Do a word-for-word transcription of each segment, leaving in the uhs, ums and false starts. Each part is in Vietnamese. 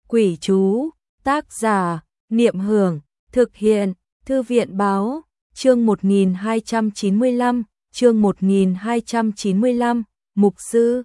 Quỷ chú, tác giả, Niệm Hưởng, thực hiện, Thư viện báo, chương một nghìn hai trăm chín mươi lăm, chương một nghìn hai trăm chín mươi lăm, Mục sư.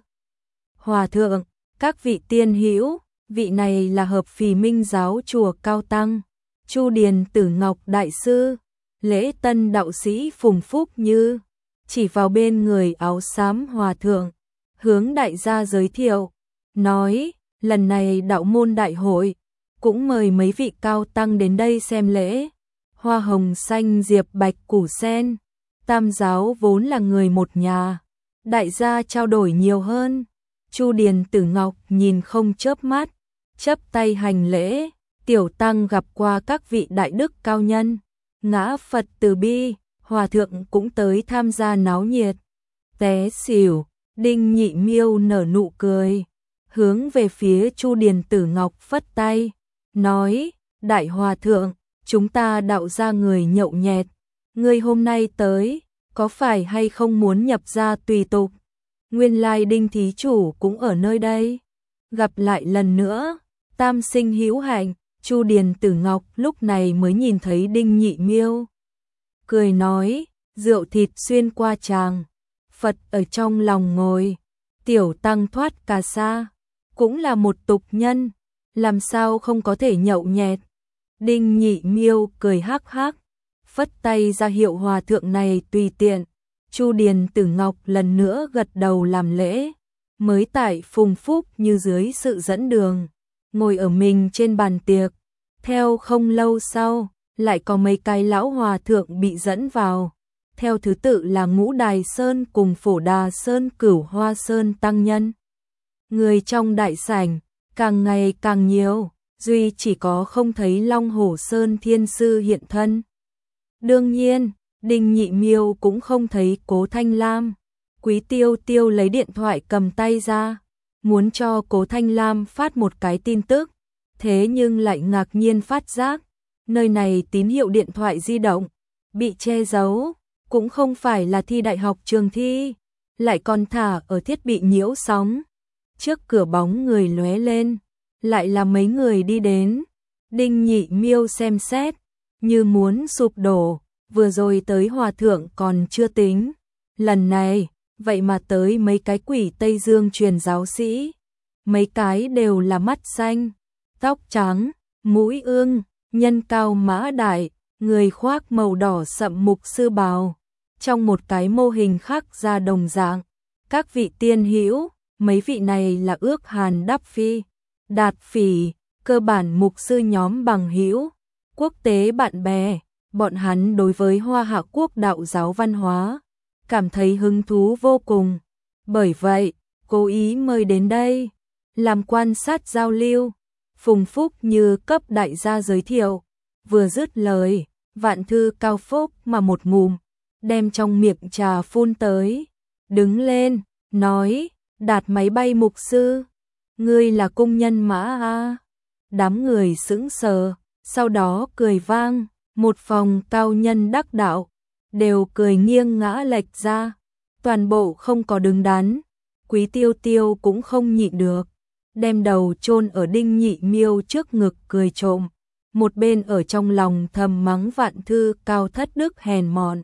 Hòa thượng, các vị tiên hữu, vị này là Hợp Phì Minh giáo chùa Cao Tăng, Chu Điền Tử Ngọc đại sư, Lễ Tân đạo sĩ Phùng Phúc Như, chỉ vào bên người áo xám hòa thượng, hướng đại gia giới thiệu, nói, lần này đạo môn đại hội, cũng mời mấy vị cao tăng đến đây xem lễ. Hoa hồng xanh diệp bạch củ sen, tam giáo vốn là người một nhà, đại gia trao đổi nhiều hơn. Chu Điền Tử Ngọc nhìn không chớp mắt, chắp tay hành lễ, tiểu tăng gặp qua các vị đại đức cao nhân, ngã Phật từ bi, hòa thượng cũng tới tham gia náo nhiệt. Té xỉu, Đinh Nhị Miêu nở nụ cười, hướng về phía Chu Điền Tử Ngọc phất tay, nói, đại hòa thượng, chúng ta đạo ra người nhậu nhẹt, ngươi hôm nay tới, có phải hay không muốn nhập gia tùy tục? Nguyên lai Đinh thí chủ cũng ở nơi đây. Gặp lại lần nữa, tam sinh hữu hạnh, Chu Điền Tử Ngọc lúc này mới nhìn thấy Đinh Nhị Miêu. Cười nói, rượu thịt xuyên qua tràng, Phật ở trong lòng ngồi, tiểu tăng thoát cà sa, cũng là một tục nhân, làm sao không có thể nhậu nhẹt. Đinh Nhị Miêu cười hắc hắc, phất tay ra hiệu hòa thượng này tùy tiện. Chu Điền Tử Ngọc lần nữa gật đầu làm lễ, mới tại Phùng Phúc Như dưới sự dẫn đường, ngồi ở mình trên bàn tiệc. Theo không lâu sau, lại có mấy cái lão hòa thượng bị dẫn vào, theo thứ tự là Ngũ Đài Sơn cùng Phổ Đà Sơn Cửu Hoa Sơn tăng nhân. Người trong đại sảnh càng ngày càng nhiều, duy chỉ có không thấy Long Hổ Sơn Thiên Sư hiện thân. Đương nhiên, Đinh Nhị Miêu cũng không thấy Cố Thanh Lam. Quý Tiêu Tiêu lấy điện thoại cầm tay ra, muốn cho Cố Thanh Lam phát một cái tin tức, thế nhưng lại ngạc nhiên phát giác, nơi này tín hiệu điện thoại di động bị che giấu, cũng không phải là thi đại học trường thi, lại còn thả ở thiết bị nhiễu sóng. Trước cửa bóng người lóe lên, lại là mấy người đi đến. Đinh Nhị Miêu xem xét, như muốn sụp đổ, vừa rồi tới hòa thượng còn chưa tính, lần này, vậy mà tới mấy cái quỷ Tây Dương truyền giáo sĩ, mấy cái đều là mắt xanh, tóc trắng, mũi ương, nhân cao mã đại, người khoác màu đỏ sậm mục sư bào, trong một cái mô hình khác ra đồng dạng. Các vị tiên hữu, mấy vị này là Ước Hàn Đắp Phi, Đạt Phỉ, cơ bản mục sư nhóm bằng hữu, quốc tế bạn bè, bọn hắn đối với Hoa Hạ Quốc đạo giáo văn hóa cảm thấy hứng thú vô cùng. Bởi vậy, cố ý mời đến đây làm quan sát giao lưu. Phùng Phúc Như cấp đại gia giới thiệu, vừa dứt lời, Vạn Thư Cao Phúc mà một ngụm đem trong miệng trà phun tới, đứng lên, nói, Đạt máy bay mục sư, ngươi là cung nhân mã a? Đám người sững sờ, sau đó cười vang, một phòng cao nhân đắc đạo, đều cười nghiêng ngã lệch ra, toàn bộ không có đứng đắn. Quý Tiêu Tiêu cũng không nhịn được, đem đầu chôn ở Đinh Nhị Miêu trước ngực cười trộm, một bên ở trong lòng thầm mắng Vạn Thư Cao thất đức hèn mọn.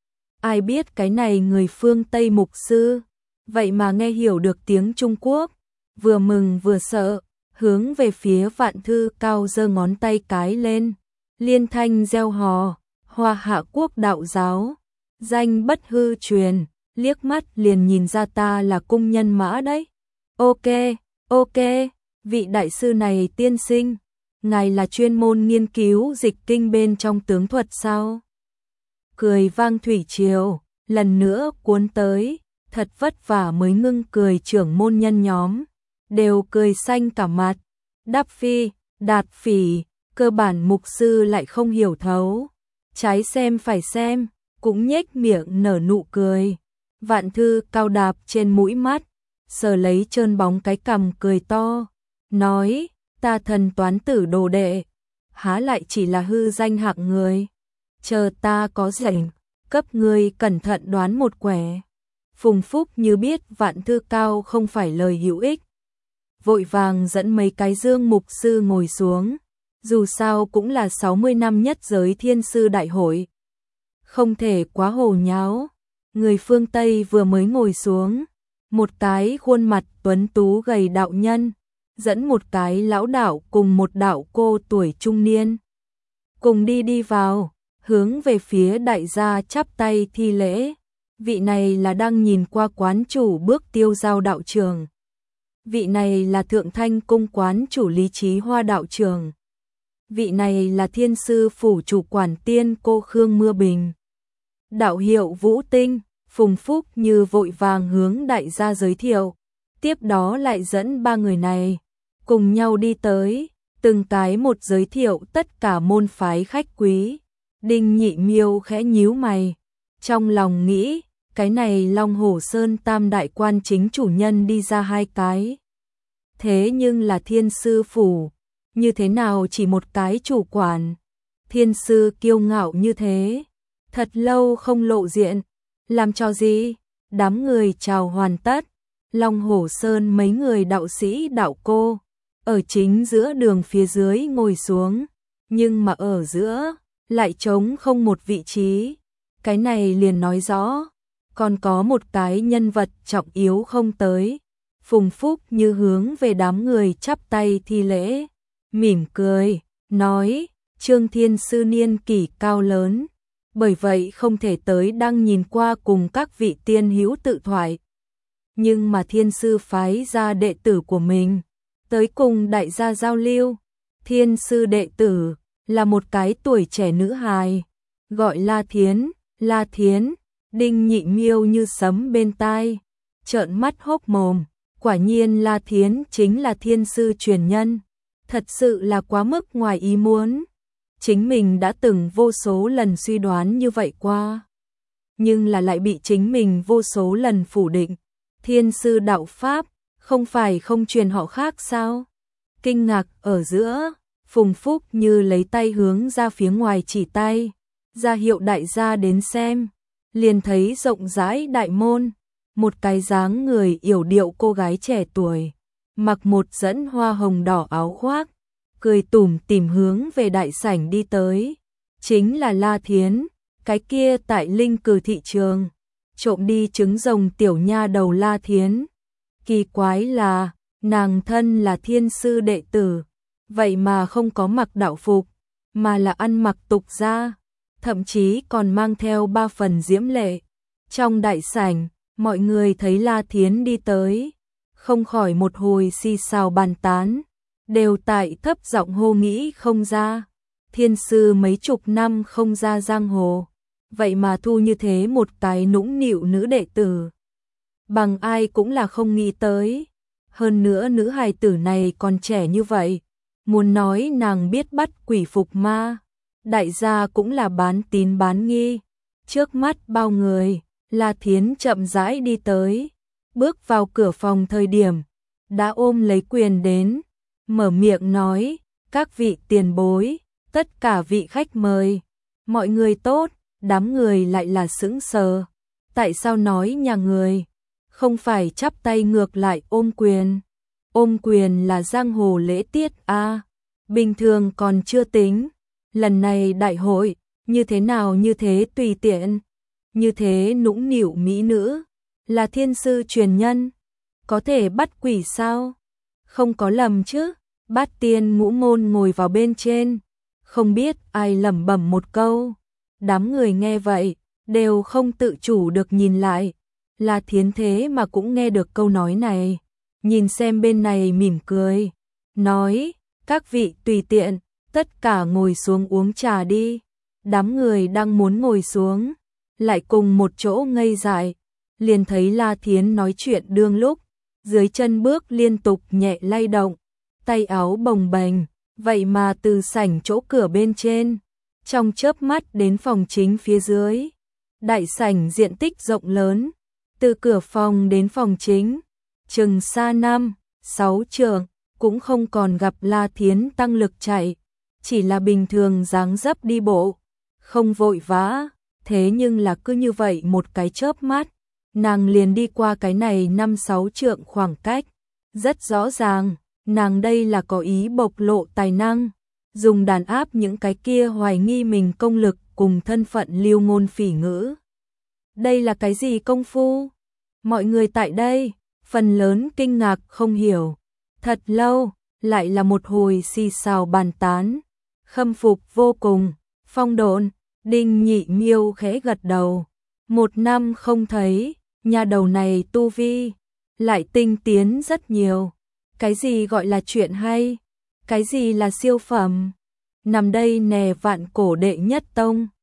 Ai biết cái này người phương Tây mục sư, vậy mà nghe hiểu được tiếng Trung Quốc, vừa mừng vừa sợ, hướng về phía Vạn Thư Cao giơ ngón tay cái lên, liên thanh reo hò, Hoa Hạ Quốc đạo giáo, danh bất hư truyền, liếc mắt liền nhìn ra ta là cung nhân mã đấy. Ok, ok, vị đại sư này tiên sinh, ngài là chuyên môn nghiên cứu dịch kinh bên trong tướng thuật sao? Cười vang thủy triều, lần nữa cuốn tới, thật vất vả mới ngưng cười trưởng môn nhân nhóm, đều cười xanh cả mặt. Đắp Phi, Đạt Phỉ, cơ bản mục sư lại không hiểu thấu, trái xem phải xem, cũng nhếch miệng nở nụ cười. Vạn Thư Cao đạp trên mũi mắt, sờ lấy trơn bóng cái cằm cười to, nói, ta thần toán tử đồ đệ, há lại chỉ là hư danh hạng người, chờ ta có rảnh, cấp ngươi cẩn thận đoán một quẻ. Phùng Phúc Như biết Vạn Thư Cao không phải lời hữu ích, vội vàng dẫn mấy cái Dương mục sư ngồi xuống. Dù sao cũng là sáu mươi năm nhất giới thiên sư đại hội. Không thể quá hồ nháo. Người phương Tây vừa mới ngồi xuống. Một cái khuôn mặt tuấn tú gầy đạo nhân, dẫn một cái lão đạo cùng một đạo cô tuổi trung niên. Cùng đi đi vào, hướng về phía đại gia chắp tay thi lễ. Vị này là đang nhìn qua quán chủ Bước Tiêu Giao đạo trường. Vị này là Thượng Thanh cung quán chủ Lý Chí Hoa đạo trường. Vị này là Thiên sư phủ chủ quản tiên cô Khương Mưa Bình. Đạo hiệu Vũ Tinh, Phùng Phúc Như vội vàng hướng đại gia giới thiệu. Tiếp đó lại dẫn ba người này cùng nhau đi tới, từng cái một giới thiệu tất cả môn phái khách quý. Đinh Nhị Miêu khẽ nhíu mày, trong lòng nghĩ, cái này Long Hổ Sơn tam đại quan chính chủ nhân đi ra hai cái. Thế nhưng là thiên sư phủ, như thế nào chỉ một cái chủ quản. Thiên sư kiêu ngạo như thế, thật lâu không lộ diện, làm cho gì? Đám người chào hoàn tất, Long Hổ Sơn mấy người đạo sĩ đạo cô, ở chính giữa đường phía dưới ngồi xuống, nhưng mà ở giữa, lại trống không một vị trí. Cái này liền nói rõ, còn có một cái nhân vật trọng yếu không tới. Phùng Phúc Như hướng về đám người chắp tay thi lễ, mỉm cười, nói, Trương Thiên sư niên kỷ cao lớn, bởi vậy không thể tới đang nhìn qua cùng các vị tiên hữu tự thoại. Nhưng mà thiên sư phái ra đệ tử của mình, tới cùng đại gia giao lưu. Thiên sư đệ tử là một cái tuổi trẻ nữ hài, gọi La Thiến. La Thiến, Đinh Nhị Miêu như sấm bên tai, trợn mắt hốc mồm. Quả nhiên La Thiến chính là thiên sư truyền nhân, thật sự là quá mức ngoài ý muốn. Chính mình đã từng vô số lần suy đoán như vậy qua, nhưng là lại bị chính mình vô số lần phủ định. Thiên sư đạo Pháp, không phải không truyền họ khác sao? Kinh ngạc ở giữa, Phùng Phúc Như lấy tay hướng ra phía ngoài chỉ tay, ra hiệu đại gia đến xem, liền thấy rộng rãi đại môn. Một cái dáng người yểu điệu cô gái trẻ tuổi, mặc một dẫn hoa hồng đỏ áo khoác, cười tủm tỉm hướng về đại sảnh đi tới. Chính là La Thiến, cái kia tại Linh Cừ thị trường trộm đi trứng rồng tiểu nha đầu La Thiến. Kỳ quái là, nàng thân là thiên sư đệ tử, vậy mà không có mặc đạo phục, mà là ăn mặc tục gia, thậm chí còn mang theo ba phần diễm lệ. Trong đại sảnh, mọi người thấy La Thiến đi tới, không khỏi một hồi xì xào bàn tán, đều tại thấp giọng hô nghĩ không ra. Thiên sư mấy chục năm không ra giang hồ, vậy mà thu như thế một cái nũng nịu nữ đệ tử. Bằng ai cũng là không nghĩ tới. Hơn nữa nữ hài tử này còn trẻ như vậy, muốn nói nàng biết bắt quỷ phục ma, đại gia cũng là bán tín bán nghi. Trước mắt bao người, La Thiến chậm rãi đi tới, bước vào cửa phòng thời điểm, đã ôm lấy quyền đến, mở miệng nói, các vị tiền bối, tất cả vị khách mời, mọi người tốt. Đám người lại là sững sờ, tại sao nói nhà người, không phải chắp tay ngược lại ôm quyền. Ôm quyền là giang hồ lễ tiết a, à, bình thường còn chưa tính, lần này đại hội, như thế nào như thế tùy tiện, như thế nũng nịu mỹ nữ, là thiên sư truyền nhân, có thể bắt quỷ sao? Không có lầm chứ? Bát tiên ngũ môn ngồi vào bên trên, không biết ai lẩm bẩm một câu. Đám người nghe vậy, đều không tự chủ được nhìn lại. La Thiến thế mà cũng nghe được câu nói này, nhìn xem bên này mỉm cười, nói, các vị tùy tiện, tất cả ngồi xuống uống trà đi. Đám người đang muốn ngồi xuống, lại cùng một chỗ ngây dại, liền thấy La Thiến nói chuyện đương lúc, dưới chân bước liên tục nhẹ lay động, tay áo bồng bềnh, vậy mà từ sảnh chỗ cửa bên trên, trong chớp mắt đến phòng chính phía dưới. Đại sảnh diện tích rộng lớn, từ cửa phòng đến phòng chính, chừng xa năm, sáu trượng, cũng không còn gặp La Thiến tăng lực chạy, chỉ là bình thường dáng dấp đi bộ, không vội vã, thế nhưng là cứ như vậy một cái chớp mắt, nàng liền đi qua cái này năm sáu trượng khoảng cách, Rất rõ ràng, nàng đây là có ý bộc lộ tài năng, dùng đàn áp những cái kia hoài nghi mình công lực cùng thân phận lưu ngôn phỉ ngữ. Đây là cái gì công phu? Mọi người tại đây, phần lớn kinh ngạc không hiểu. Thật lâu, lại là một hồi xì xào bàn tán, khâm phục vô cùng. Phong Độn, Đinh Nhị Miêu khẽ gật đầu. Một năm không thấy, nhà đầu này tu vi lại tinh tiến rất nhiều. Cái gì gọi là chuyện hay? Cái gì là siêu phẩm? Nằm đây nè vạn cổ đệ nhất tông.